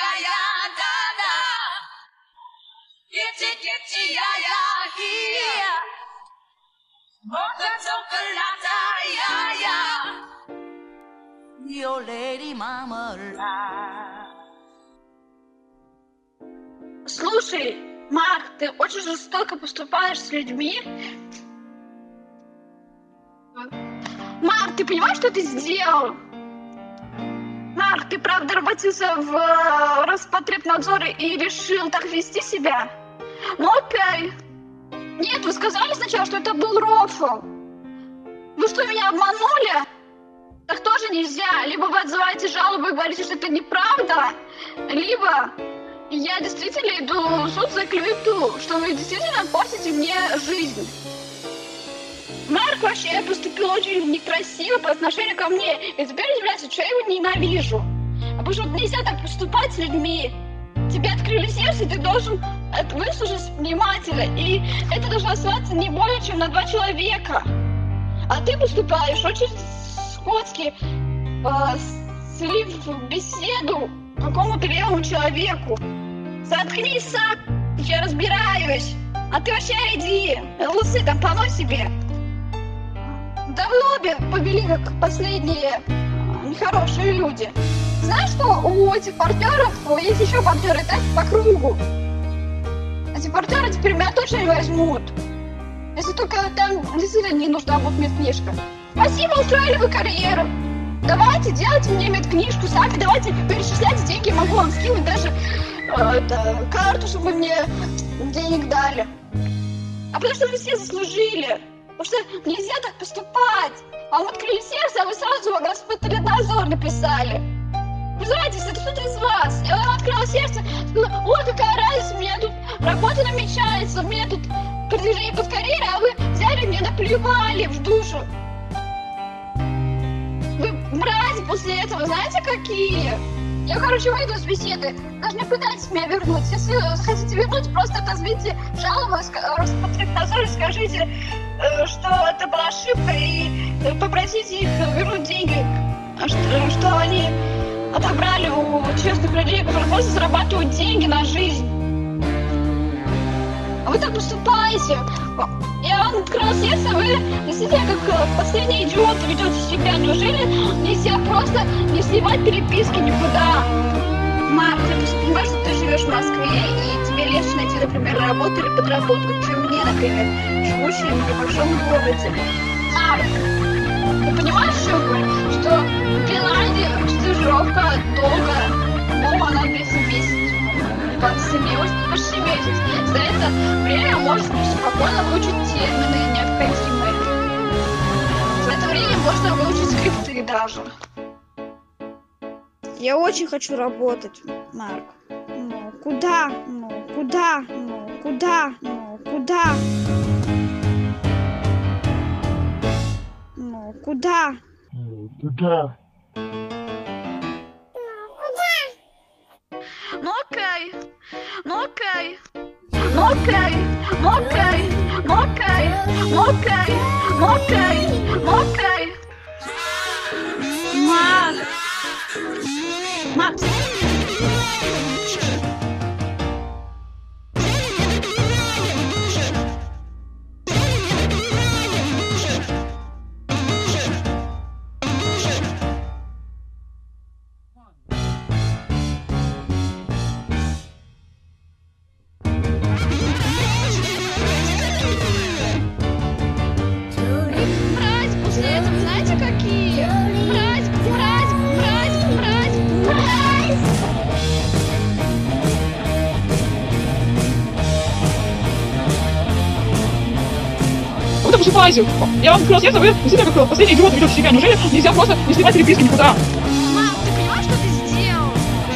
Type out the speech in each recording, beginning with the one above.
Слушай, Марк, ты очень жестоко поступаешь с людьми. Марк, ты понимаешь, что ты сделал? Марк, ты правда работался в Роспотребнадзоре и решил так вести себя? Ну окей. Нет, вы сказали сначала, что это был рофл. Вы что, меня обманули? Так тоже нельзя. Либо вы отзываете жалобу и говорите, что это неправда, либо я действительно иду в суд за клевету, что вы действительно портите мне жизнь. Марк вообще поступил очень некрасиво по отношению ко мне. И теперь удивляется, что я его ненавижу. Потому что нельзя так поступать с людьми. Тебе открыли сердце, ты должен выслушать внимательно. И это должно оставаться не более чем на 2 человека. А ты поступаешь очень скотски, слив беседу какому-то левому человеку. Заткнись сам, я разбираюсь. А ты вообще иди, лусы там помой себе. Да вы обе повели как последние нехорошие люди. Знаешь, что у этих партнеров есть еще партнеры, так, по кругу. Эти партнеры теперь меня точно не возьмут. Если только там действительно не нужна будет медкнижка. Спасибо, устроили вы карьеру. Давайте, делайте мне медкнижку сами, давайте перечисляйте деньги, могу вам скинуть даже карту, чтобы мне денег дали. А потому что вы все заслужили. Потому что нельзя так поступать. Вам открыли сердце, а вы сразу в Роспотребнадзор написали. Представляете, это кто-то из вас. Я вам открыла сердце, сказала, ой, какая разница, у меня тут работа намечается, у меня тут продвижение по карьере, а вы взяли мне наплевали в душу. Вы мрази после этого, знаете какие? Я, короче, выйду с беседы. Даже не пытайтесь меня вернуть. Если хотите вернуть, просто отозвите жалобу в Роспотребнадзор и скажите, что это была ошибка, и попросите их вернуть деньги, что они отобрали у честных людей, которые просто зарабатывают деньги на жизнь. А вы так поступаете. Я вам открыла сердце, вы действительно как последние идиоты ведете себя. Неужели нельзя просто не сливать переписки никуда? Марк, ты понимаешь, что ты живешь в Москве, и тебе легче найти, например, работу или подработку, чем мне, например, живущей в небольшом городе. Марк, ты понимаешь, что я говорю? Что в Финляндии стажировка долго, но она длится месяц. Почти месяц. За это время можно спокойно выучить термины необходимые. За это время можно выучить скрипты даже. Я очень хочу работать, Марк. Ну, куда? Ну, куда? Ну, куда? Ну, куда? Ну, куда? Куда? Ну окей, ну окей, ну окей, ну окей, ну окей, ну окей, ну окей, ну окей. Марк! Макс! Просыпайся! Я вам открыл сердце, вы действительно как последний идиот ведете себя. Неужели нельзя просто не сливать переписки никуда? Мам, ты понимаешь, что ты сделал?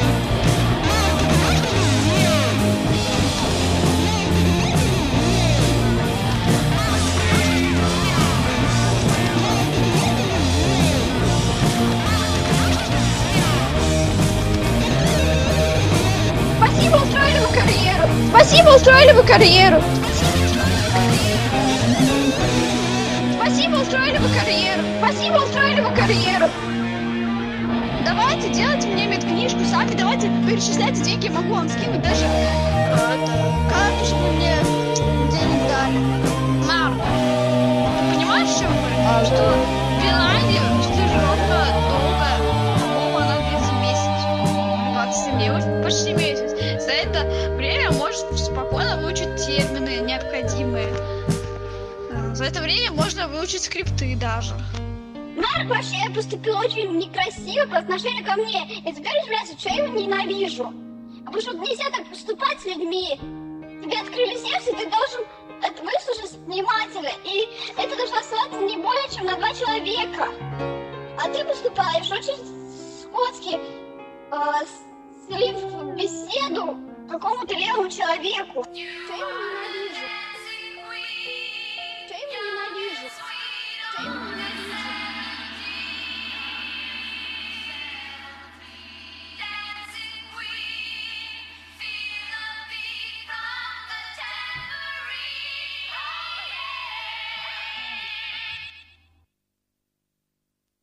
Спасибо, устроили вы карьеру! Спасибо, устроили вы карьеру! Спасибо, устроили вы карьеру! Спасибо, устроили вы карьеру! Давайте, делайте мне медкнижку сами. Папе давайте перечислять деньги, могу вам скинуть даже карту, чтобы мне денег дали. Мам, ты понимаешь, что я говорю? Что в Финляндии стажировка долгая, по-моему, она длится месяц. 27 дней, почти месяц. За это время может спокойно выучить термины необходимые. За это время можно выучить скрипты даже. Марк вообще поступил очень некрасиво по отношению ко мне. И теперь разбирайся, что я его ненавижу. Потому что нельзя так поступать с людьми. Тебе открыли сердце, ты должен это выслушать внимательно. И это должно оставаться не более чем на 2 человека. А ты поступаешь очень скотски, слив беседу какому-то левому человеку. Что я его ненавижу?